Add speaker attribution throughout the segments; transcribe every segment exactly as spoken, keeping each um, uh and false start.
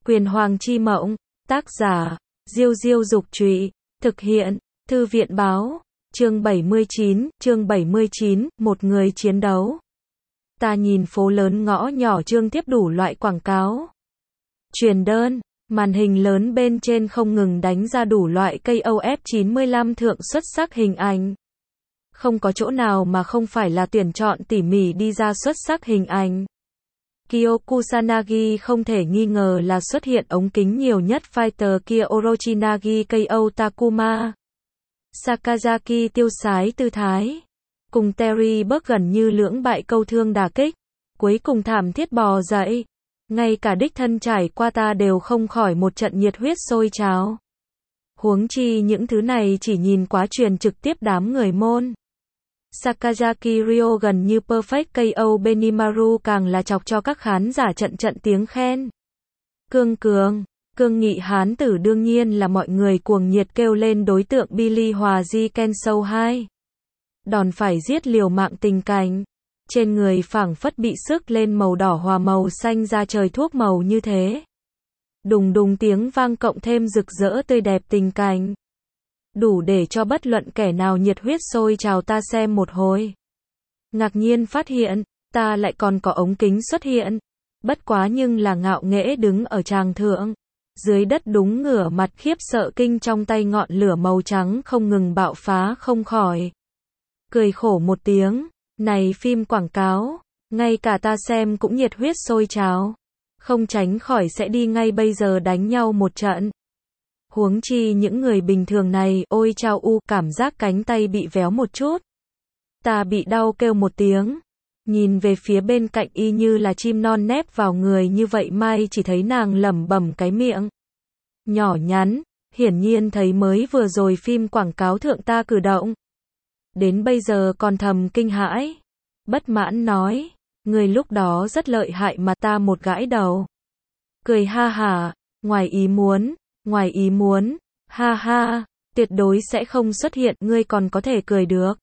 Speaker 1: Quyền Hoàng chi mộng, tác giả, Diêu Diêu Dục Trụy, thực hiện, Thư viện Báo, chương bảy mươi chín, chương bảy mươi chín, một người chiến đấu. Ta nhìn phố lớn ngõ nhỏ trương tiếp đủ loại quảng cáo. Truyền đơn, màn hình lớn bên trên không ngừng đánh ra đủ loại cây O F chín mươi lăm thượng xuất sắc hình ảnh. Không có chỗ nào mà không phải là tuyển chọn tỉ mỉ đi ra xuất sắc hình ảnh. Kyo Kusanagi không thể nghi ngờ là xuất hiện ống kính nhiều nhất fighter kia Orochinagi K O Takuma. Sakazaki tiêu sái tư thái. Cùng Terry Burke gần như lưỡng bại câu thương đả kích. Cuối cùng thảm thiết bò dậy. Ngay cả đích thân trải qua ta đều không khỏi một trận nhiệt huyết sôi trào. Huống chi những thứ này chỉ nhìn quá truyền trực tiếp đám người môn. Sakazaki Ryo gần như perfect K O Benimaru càng là chọc cho các khán giả trận trận tiếng khen. Cương cường, cương nghị hán tử đương nhiên là mọi người cuồng nhiệt kêu lên đối tượng Billy Hòa Ji Kensou hai. Đòn phải giết liều mạng tình cảnh. Trên người phảng phất bị sức lên màu đỏ hòa màu xanh ra trời thuốc màu như thế. Đùng đùng tiếng vang cộng thêm rực rỡ tươi đẹp tình cảnh. Đủ để cho bất luận kẻ nào nhiệt huyết sôi trào ta xem một hồi. Ngạc nhiên phát hiện, ta lại còn có ống kính xuất hiện. Bất quá nhưng là ngạo nghễ đứng ở tràng thượng. Dưới đất đúng ngửa mặt khiếp sợ kinh trong tay ngọn lửa màu trắng không ngừng bạo phá không khỏi. Cười khổ một tiếng, này phim quảng cáo, ngay cả ta xem cũng nhiệt huyết sôi trào. Không tránh khỏi sẽ đi ngay bây giờ đánh nhau một trận. Huống chi những người bình thường này, ôi chao u, cảm giác cánh tay bị véo một chút. Ta bị đau kêu một tiếng. Nhìn về phía bên cạnh y như là chim non nép vào người như vậy mai chỉ thấy nàng lẩm bẩm cái miệng. Nhỏ nhắn, hiển nhiên thấy mới vừa rồi phim quảng cáo thượng ta cử động. Đến bây giờ còn thầm kinh hãi. Bất mãn nói, người lúc đó rất lợi hại mà ta một gãi đầu. Cười ha hả, ngoài ý muốn. Ngoài ý muốn, ha ha, tuyệt đối sẽ không xuất hiện, ngươi còn có thể cười được.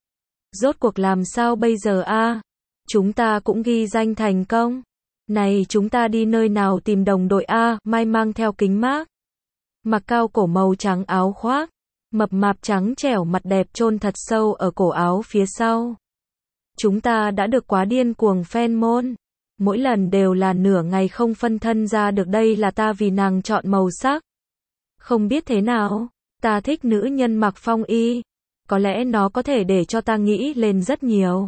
Speaker 1: Rốt cuộc làm sao bây giờ a? Chúng ta cũng ghi danh thành công. Này chúng ta đi nơi nào tìm đồng đội a? Mai mang theo kính mát. Mặc cao cổ màu trắng áo khoác. Mập mạp trắng trẻo mặt đẹp chôn thật sâu ở cổ áo phía sau. Chúng ta đã được quá điên cuồng fan môn. Mỗi lần đều là nửa ngày không phân thân ra được đây là ta vì nàng chọn màu sắc. Không biết thế nào, ta thích nữ nhân mặc phong y. Có lẽ nó có thể để cho ta nghĩ lên rất nhiều.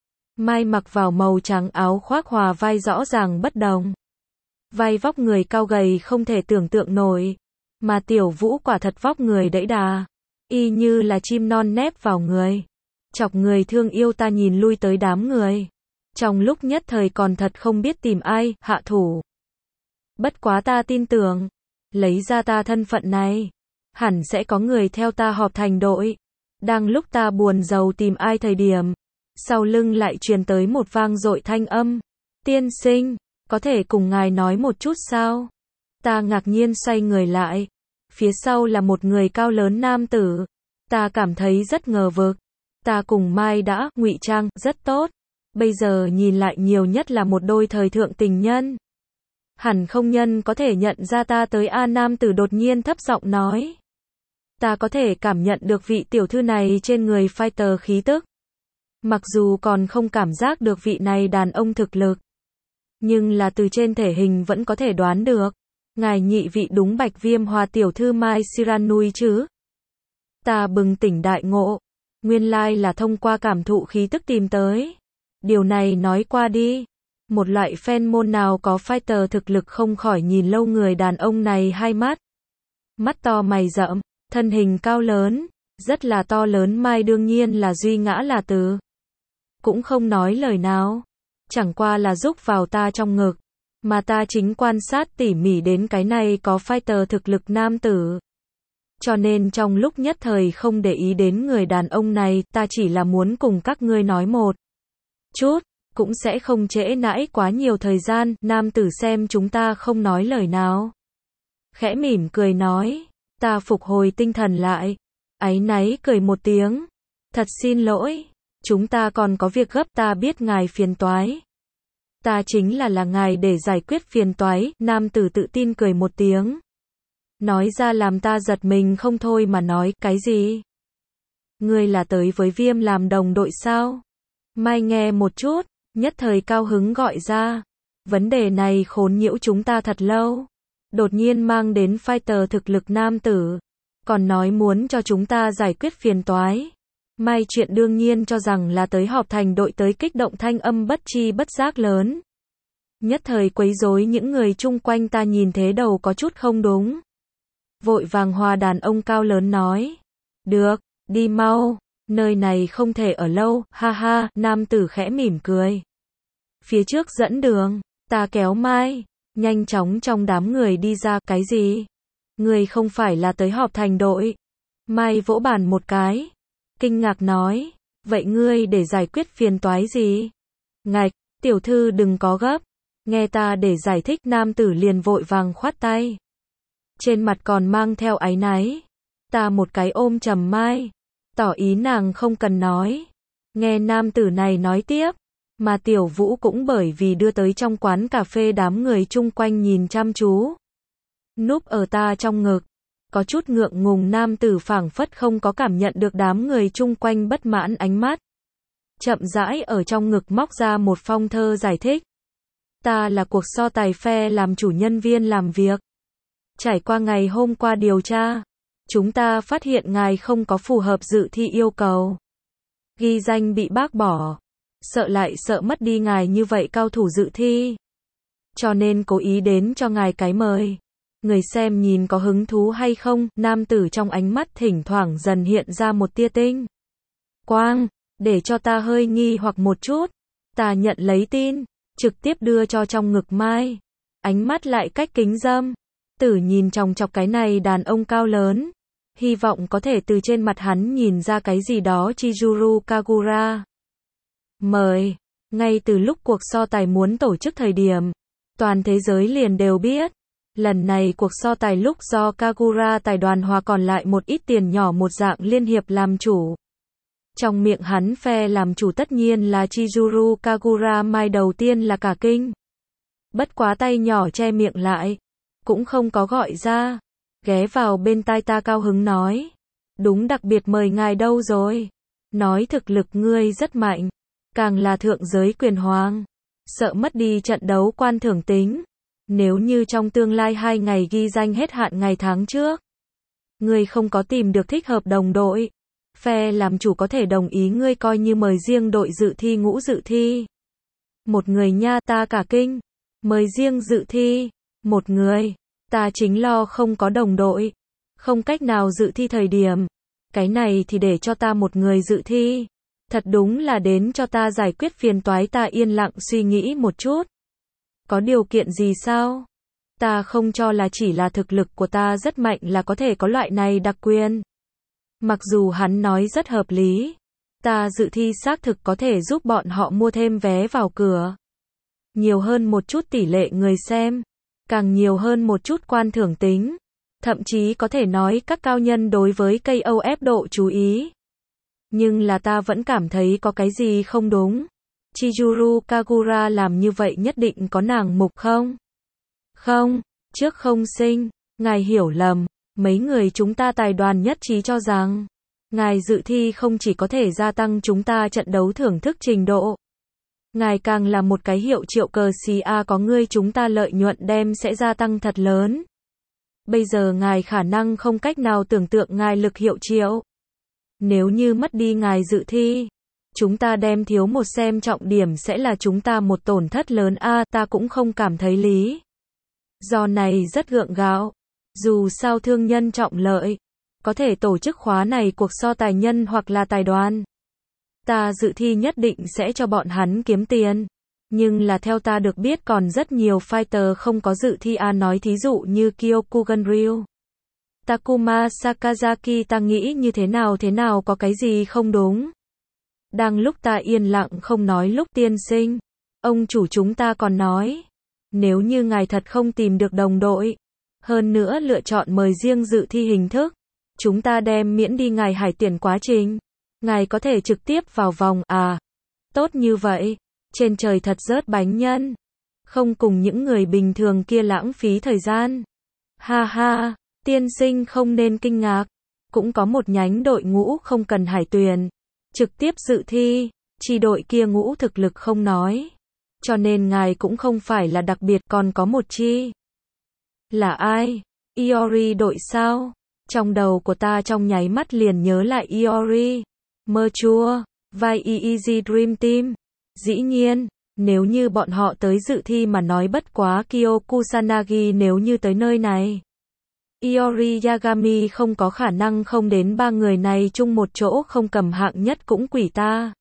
Speaker 1: Mai mặc vào màu trắng áo khoác hòa vai rõ ràng bất đồng. Vai vóc người cao gầy không thể tưởng tượng nổi. Mà Tiểu Vũ quả thật vóc người đẫy đà. Y như là chim non nép vào người. Chọc người thương yêu ta nhìn lui tới đám người. Trong lúc nhất thời còn thật không biết tìm ai, hạ thủ. Bất quá ta tin tưởng. Lấy ra ta thân phận này, hẳn sẽ có người theo ta họp thành đội. Đang lúc ta buồn rầu tìm ai thời điểm, sau lưng lại truyền tới một vang dội thanh âm. Tiên sinh, có thể cùng ngài nói một chút sao? Ta ngạc nhiên xoay người lại. Phía sau là một người cao lớn nam tử. Ta cảm thấy rất ngờ vực. Ta cùng Mai đã ngụy trang rất tốt. Bây giờ nhìn lại nhiều nhất là một đôi thời thượng tình nhân. Hẳn không nhân có thể nhận ra ta tới a. Nam tử đột nhiên thấp giọng nói. Ta có thể cảm nhận được vị tiểu thư này trên người fighter khí tức. Mặc dù còn không cảm giác được vị này đàn ông thực lực. Nhưng là từ trên thể hình vẫn có thể đoán được. Ngài nhị vị đúng Bạch Viêm Hòa tiểu thư Mai Shiranui chứ? Ta bừng tỉnh đại ngộ. Nguyên lai là thông qua cảm thụ khí tức tìm tới. Điều này nói qua đi. Một loại fan môn nào có fighter thực lực không khỏi nhìn lâu người đàn ông này hai mắt. Mắt to mày rậm, thân hình cao lớn, rất là to lớn. Mai đương nhiên là duy ngã là từ. Cũng không nói lời nào. Chẳng qua là rúc vào ta trong ngực. Mà ta chính quan sát tỉ mỉ đến cái này có fighter thực lực nam tử. Cho nên trong lúc nhất thời không để ý đến người đàn ông này, ta chỉ là muốn cùng các ngươi nói một chút. Cũng sẽ không trễ nãi quá nhiều thời gian. Nam tử xem chúng ta không nói lời nào. Khẽ mỉm cười nói. Ta phục hồi tinh thần lại. Áy náy cười một tiếng. Thật xin lỗi. Chúng ta còn có việc gấp, ta biết ngài phiền toái. Ta chính là là ngài để giải quyết phiền toái, nam tử tự tin cười một tiếng. Nói ra làm ta giật mình không thôi mà nói, cái gì? Ngươi là tới với Viêm làm đồng đội sao? Mai nghe một chút, nhất thời cao hứng gọi ra. Vấn đề này khốn nhiễu chúng ta thật lâu. Đột nhiên mang đến fighter thực lực nam tử. Còn nói muốn cho chúng ta giải quyết phiền toái. Mai chuyện đương nhiên cho rằng là tới họp thành đội tới kích động thanh âm bất chi bất giác lớn. Nhất thời quấy rối những người chung quanh ta nhìn thế đầu có chút không đúng. Vội vàng hòa đàn ông cao lớn nói. Được, đi mau, nơi này không thể ở lâu, ha ha, nam tử khẽ mỉm cười. Phía trước dẫn đường, ta kéo Mai, nhanh chóng trong đám người đi ra, cái gì? Người không phải là tới họp thành đội. Mai vỗ bàn một cái, kinh ngạc nói, vậy ngươi để giải quyết phiền toái gì? Ngạch, tiểu thư đừng có gấp, nghe ta để giải thích, nam tử liền vội vàng khoát tay. Trên mặt còn mang theo áy náy. Ta một cái ôm chầm Mai, tỏ ý nàng không cần nói. Nghe nam tử này nói tiếp, mà Tiểu Vũ cũng bởi vì đưa tới trong quán cà phê đám người chung quanh nhìn chăm chú. Núp ở ta trong ngực, có chút ngượng ngùng, nam tử phảng phất không có cảm nhận được đám người chung quanh bất mãn ánh mắt. Chậm rãi ở trong ngực móc ra một phong thơ giải thích. Ta là cuộc so tài phe làm chủ nhân viên làm việc. Trải qua ngày hôm qua điều tra, chúng ta phát hiện ngài không có phù hợp dự thi yêu cầu. Ghi danh bị bác bỏ. Sợ lại sợ mất đi ngài như vậy cao thủ dự thi. Cho nên cố ý đến cho ngài cái mời. Người xem nhìn có hứng thú hay không, nam tử trong ánh mắt thỉnh thoảng dần hiện ra một tia tinh quang, để cho ta hơi nghi hoặc một chút. Ta nhận lấy tin, trực tiếp đưa cho trong ngực Mai. Ánh mắt lại cách kính dâm. Tử nhìn chòng chọc cái này đàn ông cao lớn. Hy vọng có thể từ trên mặt hắn nhìn ra cái gì đó. Chizuru Kagura. Mời. Ngay từ lúc cuộc so tài muốn tổ chức thời điểm, toàn thế giới liền đều biết. Lần này cuộc so tài lúc do Kagura tài đoàn hòa còn lại một ít tiền nhỏ một dạng liên hiệp làm chủ. Trong miệng hắn phe làm chủ tất nhiên là Chizuru Kagura. Mai đầu tiên là cả kinh. Bất quá tay nhỏ che miệng lại. Cũng không có gọi ra. Ghé vào bên tai ta cao hứng nói. Đúng, đặc biệt mời ngài đâu rồi. Nói thực lực ngươi rất mạnh. Càng là thượng giới quyền hoàng. Sợ mất đi trận đấu quan thưởng tính. Nếu như trong tương lai hai ngày ghi danh hết hạn ngày tháng trước. Ngươi không có tìm được thích hợp đồng đội. Phe làm chủ có thể đồng ý ngươi coi như mời riêng đội dự thi ngũ dự thi. Một người nha, ta cả kinh. Mời riêng dự thi. Một người. Ta chính lo không có đồng đội. Không cách nào dự thi thời điểm. Cái này thì để cho ta một người dự thi. Thật đúng là đến cho ta giải quyết phiền toái. Ta yên lặng suy nghĩ một chút. Có điều kiện gì sao? Ta không cho là chỉ là thực lực của ta rất mạnh là có thể có loại này đặc quyền. Mặc dù hắn nói rất hợp lý. Ta dự thi xác thực có thể giúp bọn họ mua thêm vé vào cửa. Nhiều hơn một chút tỷ lệ người xem. Càng nhiều hơn một chút quan thưởng tính. Thậm chí có thể nói các cao nhân đối với ca o ép độ chú ý. Nhưng là ta vẫn cảm thấy có cái gì không đúng. Chizuru Kagura làm như vậy nhất định có nàng mục không? Không, trước không sinh, ngài hiểu lầm. Mấy người chúng ta tài đoàn nhất trí cho rằng, ngài dự thi không chỉ có thể gia tăng chúng ta trận đấu thưởng thức trình độ. Ngài càng là một cái hiệu triệu cờ xê a có ngươi chúng ta lợi nhuận đem sẽ gia tăng thật lớn. Bây giờ ngài khả năng không cách nào tưởng tượng ngài lực hiệu triệu. Nếu như mất đi ngài dự thi, chúng ta đem thiếu một xem trọng điểm sẽ là chúng ta một tổn thất lớn a à, ta cũng không cảm thấy lý. Do này rất gượng gạo. Dù sao thương nhân trọng lợi. Có thể tổ chức khóa này cuộc so tài nhân hoặc là tài đoàn. Ta dự thi nhất định sẽ cho bọn hắn kiếm tiền. Nhưng là theo ta được biết còn rất nhiều fighter không có dự thi a à, nói thí dụ như Kyokugan Ryu. Takuma Sakazaki ta nghĩ như thế nào thế nào có cái gì không đúng. Đang lúc ta yên lặng không nói lúc tiên sinh. Ông chủ chúng ta còn nói. Nếu như ngài thật không tìm được đồng đội. Hơn nữa lựa chọn mời riêng dự thi hình thức. Chúng ta đem miễn đi ngài hải tiền quá trình. Ngài có thể trực tiếp vào vòng à. Tốt như vậy. Trên trời thật rớt bánh nhân. Không cùng những người bình thường kia lãng phí thời gian. Ha ha, tiên sinh không nên kinh ngạc. Cũng có một nhánh đội ngũ không cần hải tuyển. Trực tiếp dự thi, chi đội kia ngũ thực lực không nói. Cho nên ngài cũng không phải là đặc biệt, còn có một chi. Là ai? Iori đội sao? Trong đầu của ta trong nháy mắt liền nhớ lại Iori. Mơ chua, vai Easy Dream Team. Dĩ nhiên, nếu như bọn họ tới dự thi mà nói bất quá Kyo Kusanagi nếu như tới nơi này. Iori Yagami không có khả năng không đến ba người này chung một chỗ không cầm hạng nhất cũng quỷ ta.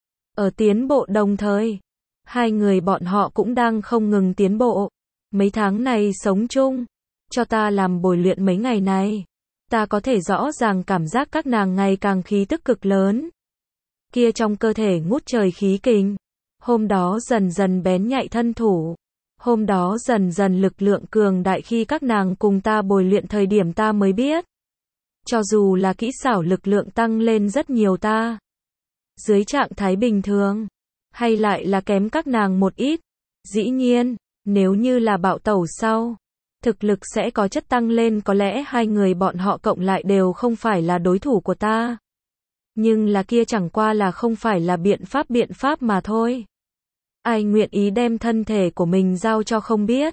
Speaker 1: Ở tiến bộ đồng thời, hai người bọn họ cũng đang không ngừng tiến bộ. Mấy tháng này sống chung, cho ta làm bồi luyện mấy ngày này. Ta có thể rõ ràng cảm giác các nàng ngày càng khí tức cực lớn. Kia trong cơ thể ngút trời khí kình. Hôm đó dần dần bén nhạy thân thủ. Hôm đó dần dần lực lượng cường đại khi các nàng cùng ta bồi luyện thời điểm ta mới biết. Cho dù là kỹ xảo lực lượng tăng lên rất nhiều ta. Dưới trạng thái bình thường. Hay lại là kém các nàng một ít. Dĩ nhiên, nếu như là bạo tẩu sau. Thực lực sẽ có chất tăng lên, có lẽ hai người bọn họ cộng lại đều không phải là đối thủ của ta. Nhưng là kia chẳng qua là không phải là biện pháp biện pháp mà thôi. Ai nguyện ý đem thân thể của mình giao cho không biết.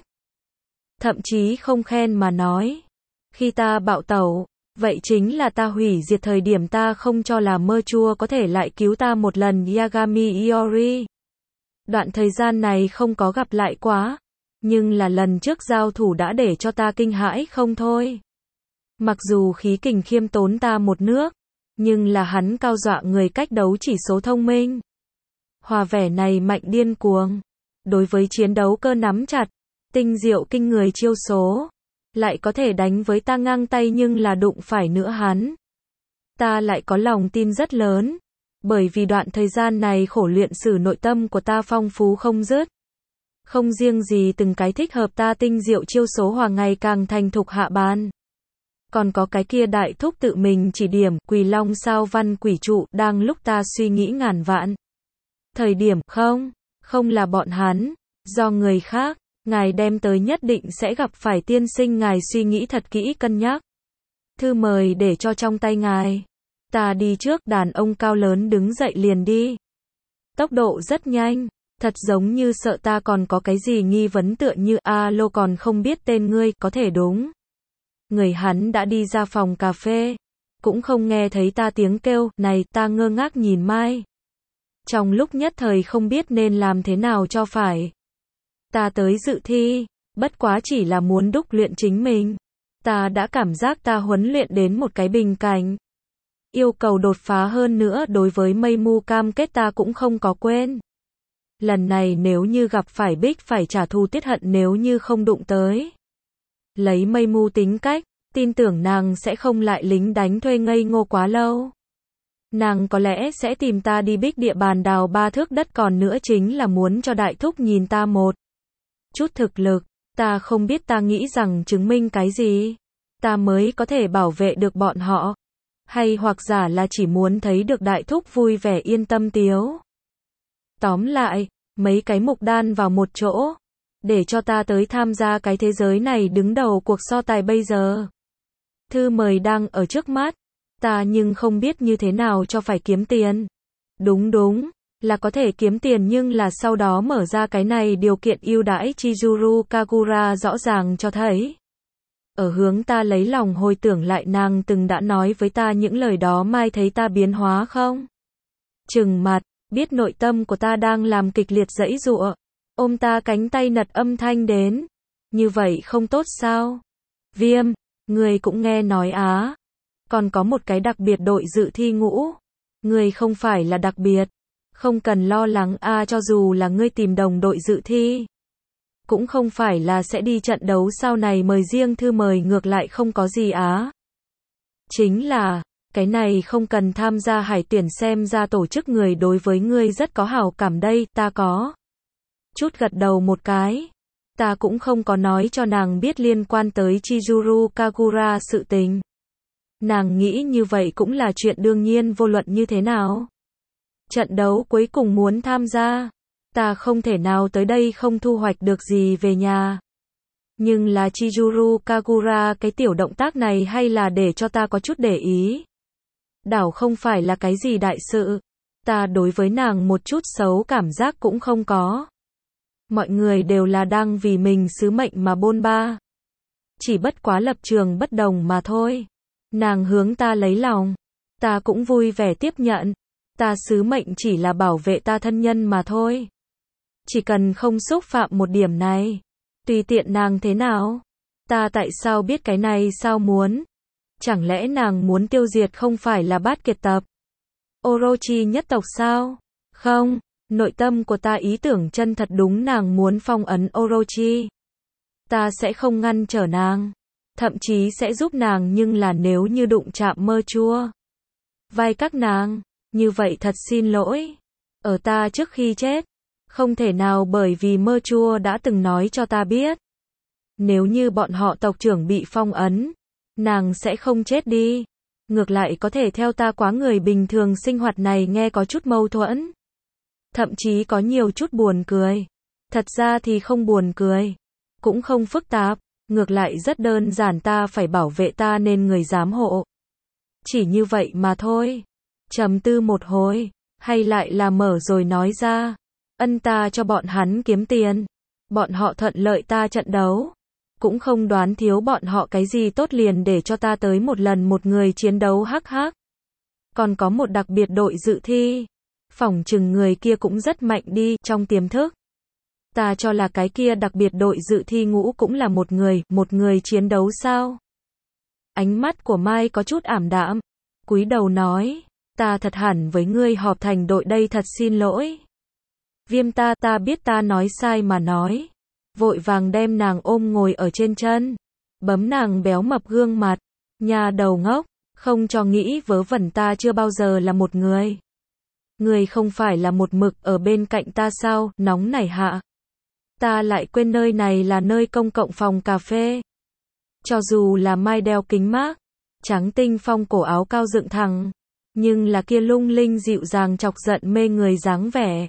Speaker 1: Thậm chí không khen mà nói. Khi ta bạo tẩu, vậy chính là ta hủy diệt thời điểm ta không cho là mơ chua có thể lại cứu ta một lần Yagami Iori. Đoạn thời gian này không có gặp lại quá. Nhưng là lần trước giao thủ đã để cho ta kinh hãi không thôi. Mặc dù khí kình khiêm tốn ta một nước, nhưng là hắn cao dọa người cách đấu chỉ số thông minh. Hòa vẻ này mạnh điên cuồng. Đối với chiến đấu cơ nắm chặt, tinh diệu kinh người chiêu số. Lại có thể đánh với ta ngang tay nhưng là đụng phải nữa hắn. Ta lại có lòng tin rất lớn. Bởi vì đoạn thời gian này khổ luyện sử nội tâm của ta phong phú không dứt. Không riêng gì từng cái thích hợp ta tinh diệu chiêu số hòa ngày càng thành thục hạ bàn. Còn có cái kia đại thúc tự mình chỉ điểm, Quỳ Long sao văn quỷ trụ, đang lúc ta suy nghĩ ngàn vạn. Thời điểm, không, không là bọn hắn, do người khác, ngài đem tới nhất định sẽ gặp phải tiên sinh, ngài suy nghĩ thật kỹ cân nhắc. Thư mời để cho trong tay ngài. Ta đi trước, đàn ông cao lớn đứng dậy liền đi. Tốc độ rất nhanh. Thật giống như sợ ta còn có cái gì nghi vấn, tựa như alo còn không biết tên ngươi, có thể đúng. Người hắn đã đi ra phòng cà phê. Cũng không nghe thấy ta tiếng kêu, này, ta ngơ ngác nhìn Mai. Trong lúc nhất thời không biết nên làm thế nào cho phải. Ta tới dự thi, bất quá chỉ là muốn đúc luyện chính mình. Ta đã cảm giác ta huấn luyện đến một cái bình cảnh. Yêu cầu đột phá hơn nữa, đối với mây mu cam kết ta cũng không có quên. Lần này nếu như gặp phải Bích phải trả thù tiết hận nếu như không đụng tới. Lấy mây mu tính cách, tin tưởng nàng sẽ không lại lính đánh thuê ngây ngô quá lâu. Nàng có lẽ sẽ tìm ta đi Bích địa bàn đào ba thước đất, còn nữa chính là muốn cho đại thúc nhìn ta một chút thực lực. Ta không biết ta nghĩ rằng chứng minh cái gì. Ta mới có thể bảo vệ được bọn họ. Hay hoặc giả là chỉ muốn thấy được đại thúc vui vẻ yên tâm tiếu. Tóm lại, mấy cái mục đan vào một chỗ, để cho ta tới tham gia cái thế giới này đứng đầu cuộc so tài bây giờ. Thư mời đang ở trước mắt, ta nhưng không biết như thế nào cho phải kiếm tiền. Đúng đúng, là có thể kiếm tiền nhưng là sau đó mở ra cái này điều kiện ưu đãi Chizuru Kagura rõ ràng cho thấy. Ở hướng ta lấy lòng hồi tưởng lại nàng từng đã nói với ta những lời đó, Mai thấy ta biến hóa không? Trừng mặt. Biết nội tâm của ta đang làm kịch liệt giãy giụa, ôm ta cánh tay nật âm thanh đến. Như vậy không tốt sao? Viêm, người cũng nghe nói á. Còn có một cái đặc biệt đội dự thi ngũ. Người không phải là đặc biệt. Không cần lo lắng a à, cho dù là ngươi tìm đồng đội dự thi. Cũng không phải là sẽ đi trận đấu sau này mời riêng thư mời ngược lại không có gì á. Chính là... Cái này không cần tham gia hải tuyển, xem ra tổ chức người đối với ngươi rất có hảo cảm đây, ta có. Chút gật đầu một cái. Ta cũng không có nói cho nàng biết liên quan tới Chizuru Kagura sự tình. Nàng nghĩ như vậy cũng là chuyện đương nhiên vô luận như thế nào. Trận đấu cuối cùng muốn tham gia. Ta không thể nào tới đây không thu hoạch được gì về nhà. Nhưng là Chizuru Kagura, cái tiểu động tác này hay là để cho ta có chút để ý. Đảo không phải là cái gì đại sự. Ta đối với nàng một chút xấu cảm giác cũng không có. Mọi người đều là đang vì mình sứ mệnh mà bôn ba. Chỉ bất quá lập trường bất đồng mà thôi. Nàng hướng ta lấy lòng. Ta cũng vui vẻ tiếp nhận. Ta sứ mệnh chỉ là bảo vệ ta thân nhân mà thôi. Chỉ cần không xúc phạm một điểm này. Tùy tiện nàng thế nào. Ta tại sao biết cái này sao muốn? Chẳng lẽ nàng muốn tiêu diệt không phải là Bát Kiệt tập? Orochi nhất tộc sao? Không, nội tâm của ta ý tưởng chân thật đúng nàng muốn phong ấn Orochi. Ta sẽ không ngăn trở nàng. Thậm chí sẽ giúp nàng, nhưng là nếu như đụng chạm mơ chua vai các nàng, như vậy thật xin lỗi. Ở ta trước khi chết, không thể nào, bởi vì mơ chua đã từng nói cho ta biết. Nếu như bọn họ tộc trưởng bị phong ấn, nàng sẽ không chết đi. Ngược lại có thể theo ta quá người bình thường sinh hoạt này nghe có chút mâu thuẫn. Thậm chí có nhiều chút buồn cười. Thật ra thì không buồn cười. Cũng không phức tạp. Ngược lại rất đơn giản, ta phải bảo vệ ta nên người giám hộ. Chỉ như vậy mà thôi. Trầm tư một hồi. Hay lại là mở rồi nói ra. Ân, ta cho bọn hắn kiếm tiền. Bọn họ thuận lợi ta trận đấu. Cũng không đoán thiếu bọn họ cái gì tốt liền để cho ta tới một lần một người chiến đấu hắc hắc. Còn có một đặc biệt đội dự thi. Phỏng chừng người kia cũng rất mạnh đi, trong tiềm thức. Ta cho là cái kia đặc biệt đội dự thi ngũ cũng là một người, một người chiến đấu sao? Ánh mắt của Mai có chút ảm đạm. Cúi đầu nói, ta thật hẳn với ngươi họp thành đội đây, thật xin lỗi. Viêm ta, ta biết ta nói sai mà nói. Vội vàng đem nàng ôm ngồi ở trên chân. Bấm nàng béo mập gương mặt. Nhà đầu ngốc, không cho nghĩ vớ vẩn, ta chưa bao giờ là một người. Người không phải là một mực ở bên cạnh ta sao? Nóng nảy hạ. Ta lại quên nơi này là nơi công cộng, phòng cà phê. Cho dù là Mai đeo kính mát, trắng tinh phong cổ áo cao dựng thẳng, nhưng là kia lung linh dịu dàng chọc giận mê người dáng vẻ.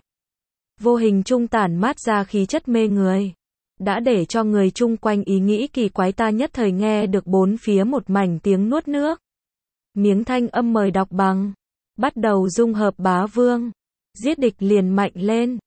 Speaker 1: Vô hình trung tản mát ra khí chất mê người. Đã để cho người chung quanh ý nghĩ kỳ quái, ta nhất thời nghe được bốn phía một mảnh tiếng nuốt nước. Miếng thanh âm mời đọc bằng. Bắt đầu dung hợp bá vương. Giết địch liền mạnh lên.